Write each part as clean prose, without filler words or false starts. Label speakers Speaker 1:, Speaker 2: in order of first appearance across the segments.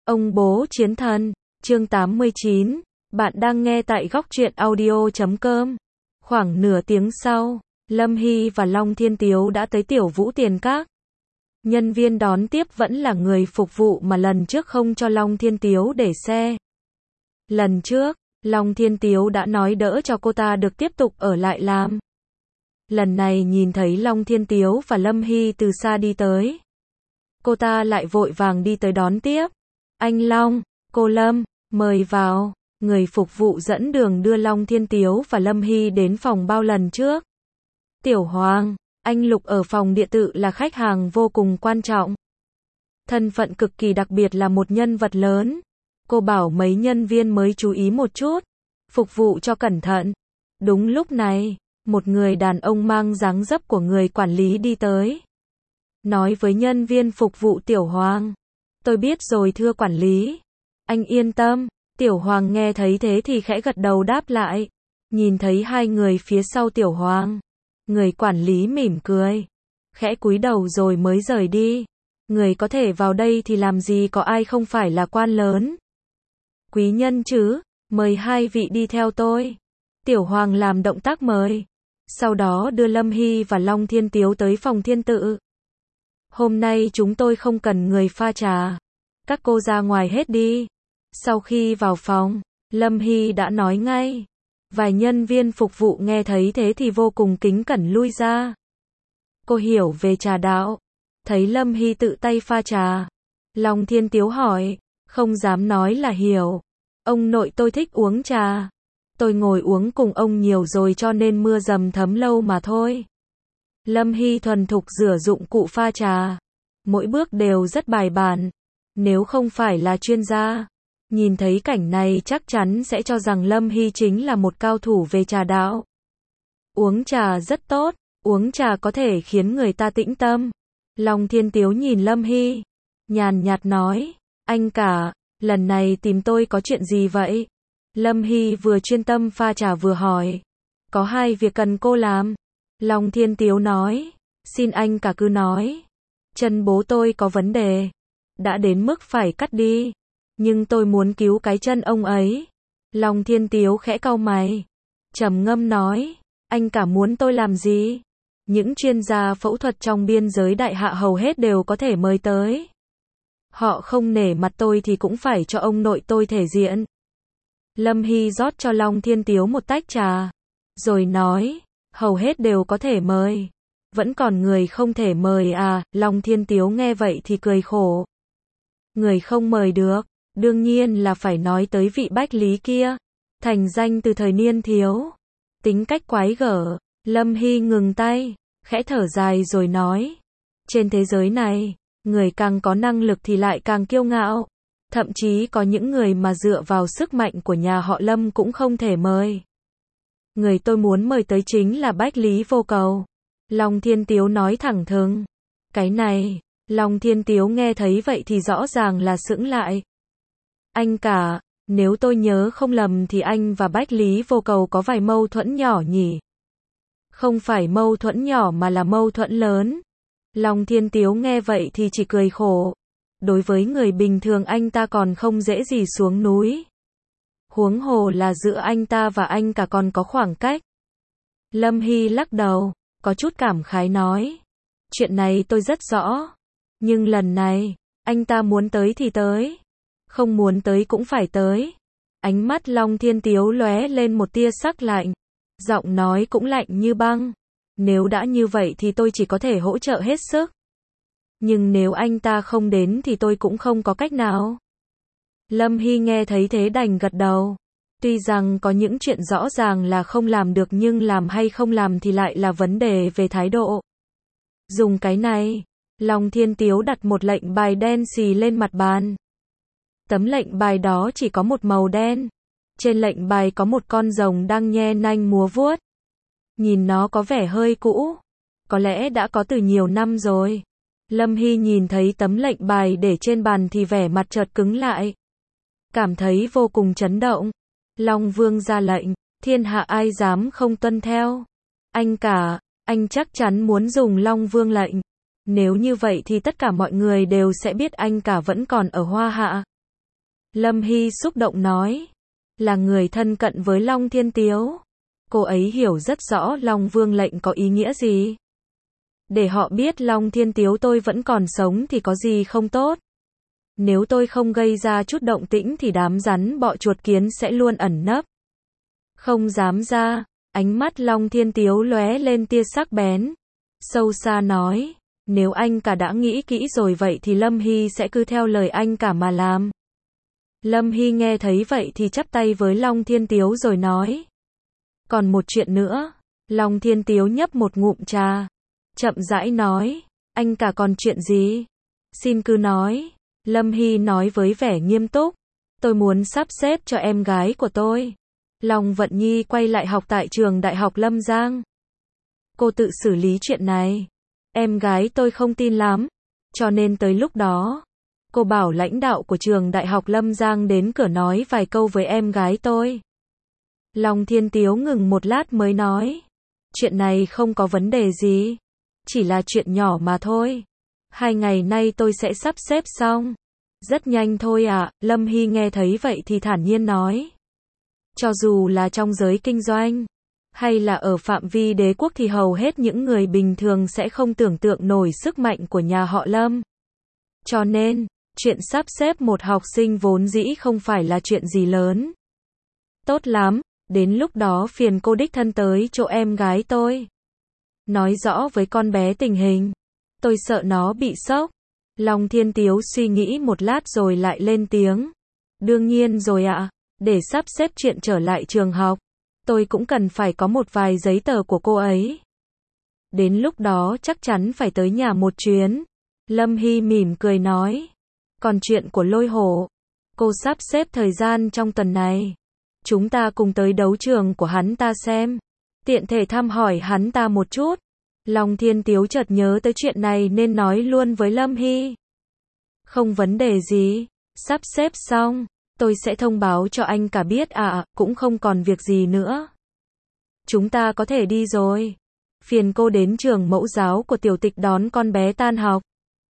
Speaker 1: Ông bố chiến thần, chương 89, bạn đang nghe tại góc truyện audio.com. Khoảng nửa tiếng sau, Lâm Hy và Long Thiên Tiếu đã tới Tiểu Vũ Tiền Các. Nhân viên đón tiếp vẫn là người phục vụ mà lần trước không cho Long Thiên Tiếu để xe. Lần trước, Long Thiên Tiếu đã nói đỡ cho cô ta được tiếp tục ở lại làm. Lần này nhìn thấy Long Thiên Tiếu và Lâm Hy từ xa đi tới, cô ta lại vội vàng đi tới đón tiếp. Anh Long, cô Lâm, mời vào. Người phục vụ dẫn đường đưa Long Thiên Tiếu và Lâm Hy đến phòng bao lần trước. Tiểu Hoàng, anh Lục ở phòng địa tự là khách hàng vô cùng quan trọng. Thân phận cực kỳ đặc biệt là một nhân vật lớn. Cô bảo mấy nhân viên mới chú ý một chút, phục vụ cho cẩn thận. Đúng lúc này, một người đàn ông mang dáng dấp của người quản lý đi tới. Nói với nhân viên phục vụ Tiểu Hoàng. Tôi biết rồi thưa quản lý. Anh yên tâm. Tiểu Hoàng nghe thấy thế thì khẽ gật đầu đáp lại. Nhìn thấy hai người phía sau Tiểu Hoàng, người quản lý mỉm cười, khẽ cúi đầu rồi mới rời đi. Người có thể vào đây thì làm gì có ai không phải là quan lớn. Quý nhân chứ, mời hai vị đi theo tôi. Tiểu Hoàng làm động tác mời. Sau đó đưa Lâm Hy và Long Thiên Tiếu tới phòng thiên tự. Hôm nay chúng tôi không cần người pha trà. Các cô ra ngoài hết đi. Sau khi vào phòng, Lâm Hy đã nói ngay. Vài nhân viên phục vụ nghe thấy thế thì vô cùng kính cẩn lui ra. Cô hiểu về trà đạo. Thấy Lâm Hy tự tay pha trà, Long Thiên Tiếu hỏi, không dám nói là hiểu. Ông nội tôi thích uống trà. Tôi ngồi uống cùng ông nhiều rồi cho nên mưa dầm thấm lâu mà thôi. Lâm Hy thuần thục rửa dụng cụ pha trà. Mỗi bước đều rất bài bản. Nếu không phải là chuyên gia, nhìn thấy cảnh này chắc chắn sẽ cho rằng Lâm Hy chính là một cao thủ về trà đạo. Uống trà rất tốt, uống trà có thể khiến người ta tĩnh tâm. Long Thiên Tiếu nhìn Lâm Hy, nhàn nhạt nói, anh cả, lần này tìm tôi có chuyện gì vậy? Lâm Hy vừa chuyên tâm pha trà vừa hỏi, có hai việc cần cô làm. Long Thiên Tiếu nói, xin anh cả cứ nói. Chân bố tôi có vấn đề, đã đến mức phải cắt đi. Nhưng tôi muốn cứu cái chân ông ấy. Long Thiên Tiếu khẽ cau mày, trầm ngâm nói, anh cả muốn tôi làm gì? Những chuyên gia phẫu thuật trong biên giới đại hạ hầu hết đều có thể mời tới. Họ không nể mặt tôi thì cũng phải cho ông nội tôi thể diện. Lâm Hy rót cho Long Thiên Tiếu một tách trà, rồi nói, hầu hết đều có thể mời. Vẫn còn người không thể mời à? Long Thiên Tiếu nghe vậy thì cười khổ. Người không mời được, đương nhiên là phải nói tới vị Bách Lý kia, thành danh từ thời niên thiếu, tính cách quái gở. Lâm Hy ngừng tay, khẽ thở dài rồi nói, trên thế giới này, người càng có năng lực thì lại càng kiêu ngạo. Thậm chí có những người mà dựa vào sức mạnh của nhà họ Lâm cũng không thể mời. Người tôi muốn mời tới chính là Bách Lý Vô Cầu. Long Thiên Tiếu nói thẳng thừng. Cái này, Long Thiên Tiếu nghe thấy vậy thì rõ ràng là sững lại. Anh cả, nếu tôi nhớ không lầm thì anh và Bách Lý Vô Cầu có vài mâu thuẫn nhỏ nhỉ? Không phải mâu thuẫn nhỏ mà là mâu thuẫn lớn. Long Thiên Tiếu nghe vậy thì chỉ cười khổ. Đối với người bình thường anh ta còn không dễ gì xuống núi. Huống hồ là giữa anh ta và anh cả còn có khoảng cách. Lâm Hy lắc đầu, có chút cảm khái nói. Chuyện này tôi rất rõ. Nhưng lần này, anh ta muốn tới thì tới. Không muốn tới cũng phải tới. Ánh mắt Long Thiên Tiếu lóe lên một tia sắc lạnh. Giọng nói cũng lạnh như băng. Nếu đã như vậy thì tôi chỉ có thể hỗ trợ hết sức. Nhưng nếu anh ta không đến thì tôi cũng không có cách nào. Lâm Hy nghe thấy thế đành gật đầu. Tuy rằng có những chuyện rõ ràng là không làm được nhưng làm hay không làm thì lại là vấn đề về thái độ. Dùng cái này, Long Thiên Tiếu đặt một lệnh bài đen xì lên mặt bàn. Tấm lệnh bài đó chỉ có một màu đen. Trên lệnh bài có một con rồng đang nhe nanh múa vuốt. Nhìn nó có vẻ hơi cũ. Có lẽ đã có từ nhiều năm rồi. Lâm Hy nhìn thấy tấm lệnh bài để trên bàn thì vẻ mặt chợt cứng lại. Cảm thấy vô cùng chấn động. Long Vương ra lệnh, thiên hạ ai dám không tuân theo. Anh cả, anh chắc chắn muốn dùng Long Vương lệnh. Nếu như vậy thì tất cả mọi người đều sẽ biết anh cả vẫn còn ở Hoa Hạ. Lâm Hy xúc động nói. Là người thân cận với Long Thiên Tiếu. Cô ấy hiểu rất rõ Long Vương lệnh có ý nghĩa gì. Để họ biết Long Thiên Tiếu tôi vẫn còn sống thì có gì không tốt. Nếu tôi không gây ra chút động tĩnh thì đám rắn bọ chuột kiến sẽ luôn ẩn nấp. Không dám ra. Ánh mắt Long Thiên Tiếu lóe lên tia sắc bén. Sâu xa nói. Nếu anh cả đã nghĩ kỹ rồi vậy thì Lâm Hy sẽ cứ theo lời anh cả mà làm. Lâm Hy nghe thấy vậy thì chắp tay với Long Thiên Tiếu rồi nói. Còn một chuyện nữa. Long Thiên Tiếu nhấp một ngụm trà. Chậm rãi nói. Anh cả còn chuyện gì? Xin cứ nói. Lâm Hy nói với vẻ nghiêm túc. Tôi muốn sắp xếp cho em gái của tôi, Long Vận Nhi, quay lại học tại trường Đại học Lâm Giang. Cô tự xử lý chuyện này. Em gái tôi không tin lắm. Cho nên tới lúc đó, cô bảo lãnh đạo của trường Đại học Lâm Giang đến cửa nói vài câu với em gái tôi. Long Thiên Tiếu ngừng một lát mới nói. Chuyện này không có vấn đề gì. Chỉ là chuyện nhỏ mà thôi. 2 ngày nay tôi sẽ sắp xếp xong. Rất nhanh thôi ạ. Lâm Hy nghe thấy vậy thì thản nhiên nói. Cho dù là trong giới kinh doanh, hay là ở phạm vi đế quốc thì hầu hết những người bình thường sẽ không tưởng tượng nổi sức mạnh của nhà họ Lâm. Cho nên, chuyện sắp xếp một học sinh vốn dĩ không phải là chuyện gì lớn. Tốt lắm, đến lúc đó phiền cô đích thân tới chỗ em gái tôi. Nói rõ với con bé tình hình. Tôi sợ nó bị sốc. Long Thiên Tiếu suy nghĩ một lát rồi lại lên tiếng. Đương nhiên rồi ạ. Để sắp xếp chuyện trở lại trường học, tôi cũng cần phải có một vài giấy tờ của cô ấy. Đến lúc đó chắc chắn phải tới nhà một chuyến. Lâm Hy mỉm cười nói. Còn chuyện của Lôi Hổ, cô sắp xếp thời gian trong tuần này. Chúng ta cùng tới đấu trường của hắn ta xem. Tiện thể thăm hỏi hắn ta một chút. Long Thiên Tiếu chợt nhớ tới chuyện này nên nói luôn với Lâm Hy. Không vấn đề gì. Sắp xếp xong, tôi sẽ thông báo cho anh cả biết ạ. Cũng không còn việc gì nữa. Chúng ta có thể đi rồi. Phiền cô đến trường mẫu giáo của tiểu tịch đón con bé tan học.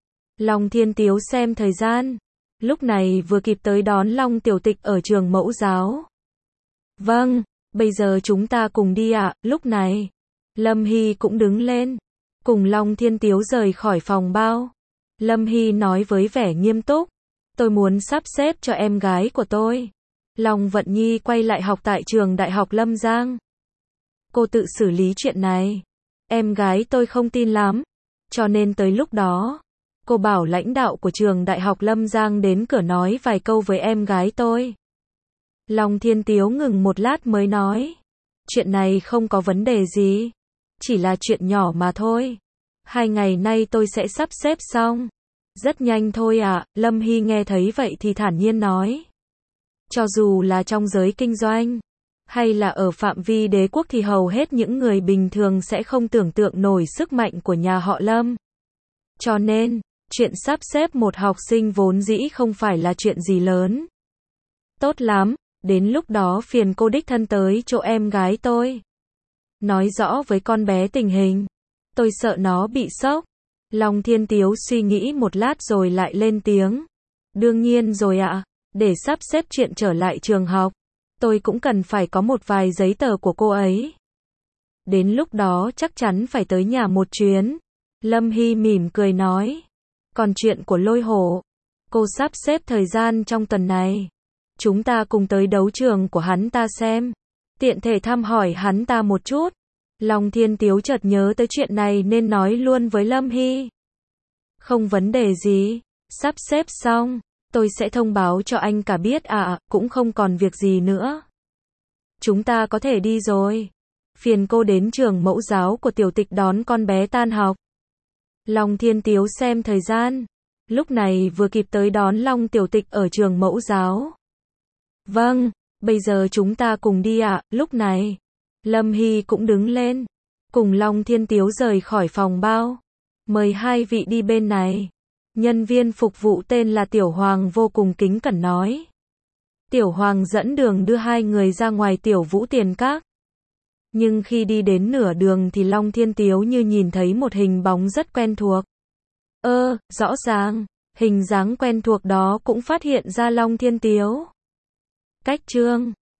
Speaker 1: Long Thiên Tiếu xem thời gian. Lúc này vừa kịp tới đón Long tiểu tịch ở trường mẫu giáo. Vâng, bây giờ chúng ta cùng đi ạ. Lúc này, Lâm Hy cũng đứng lên, cùng Long Thiên Tiếu rời khỏi phòng bao. Lâm Hy nói với vẻ nghiêm túc. Tôi muốn sắp xếp cho em gái của tôi, Long Vận Nhi, quay lại học tại trường Đại học Lâm Giang. Cô tự xử lý chuyện này. Em gái tôi không tin lắm. Cho nên tới lúc đó, cô bảo lãnh đạo của trường Đại học Lâm Giang đến cửa nói vài câu với em gái tôi. Long Thiên Tiếu ngừng một lát mới nói. Chuyện này không có vấn đề gì. Chỉ là chuyện nhỏ mà thôi. 2 ngày nay tôi sẽ sắp xếp xong. Rất nhanh thôi ạ. Lâm Hy nghe thấy vậy thì thản nhiên nói. Cho dù là trong giới kinh doanh, hay là ở phạm vi đế quốc thì hầu hết những người bình thường sẽ không tưởng tượng nổi sức mạnh của nhà họ Lâm. Cho nên, chuyện sắp xếp một học sinh vốn dĩ không phải là chuyện gì lớn. Tốt lắm, đến lúc đó phiền cô đích thân tới chỗ em gái tôi. Nói rõ với con bé tình hình. Tôi sợ nó bị sốc. Long Thiên Tiếu suy nghĩ một lát rồi lại lên tiếng. Đương nhiên rồi ạ. Để sắp xếp chuyện trở lại trường học, tôi cũng cần phải có một vài giấy tờ của cô ấy. Đến lúc đó chắc chắn phải tới nhà một chuyến. Lâm Hy mỉm cười nói. Còn chuyện của Lôi Hổ, cô sắp xếp thời gian trong tuần này. Chúng ta cùng tới đấu trường của hắn ta xem. Tiện thể thăm hỏi hắn ta một chút. Long Thiên Tiếu chợt nhớ tới chuyện này nên nói luôn với Lâm Hy. Không vấn đề gì. Sắp xếp xong, tôi sẽ thông báo cho anh cả biết ạ. Cũng không còn việc gì nữa. Chúng ta có thể đi rồi. Phiền cô đến trường mẫu giáo của tiểu tịch đón con bé tan học. Long Thiên Tiếu xem thời gian. Lúc này vừa kịp tới đón Long tiểu tịch ở trường mẫu giáo. Vâng, bây giờ chúng ta cùng đi ạ. Lúc này, Lâm Hy cũng đứng lên, cùng Long Thiên Tiếu rời khỏi phòng bao. Mời hai vị đi bên này. Nhân viên phục vụ tên là Tiểu Hoàng vô cùng kính cẩn nói. Tiểu Hoàng dẫn đường đưa hai người ra ngoài Tiểu Vũ Tiền Các. Nhưng khi đi đến nửa đường thì Long Thiên Tiếu như nhìn thấy một hình bóng rất quen thuộc. Rõ ràng, Hình dáng quen thuộc đó cũng phát hiện ra Long Thiên Tiếu. Cách chương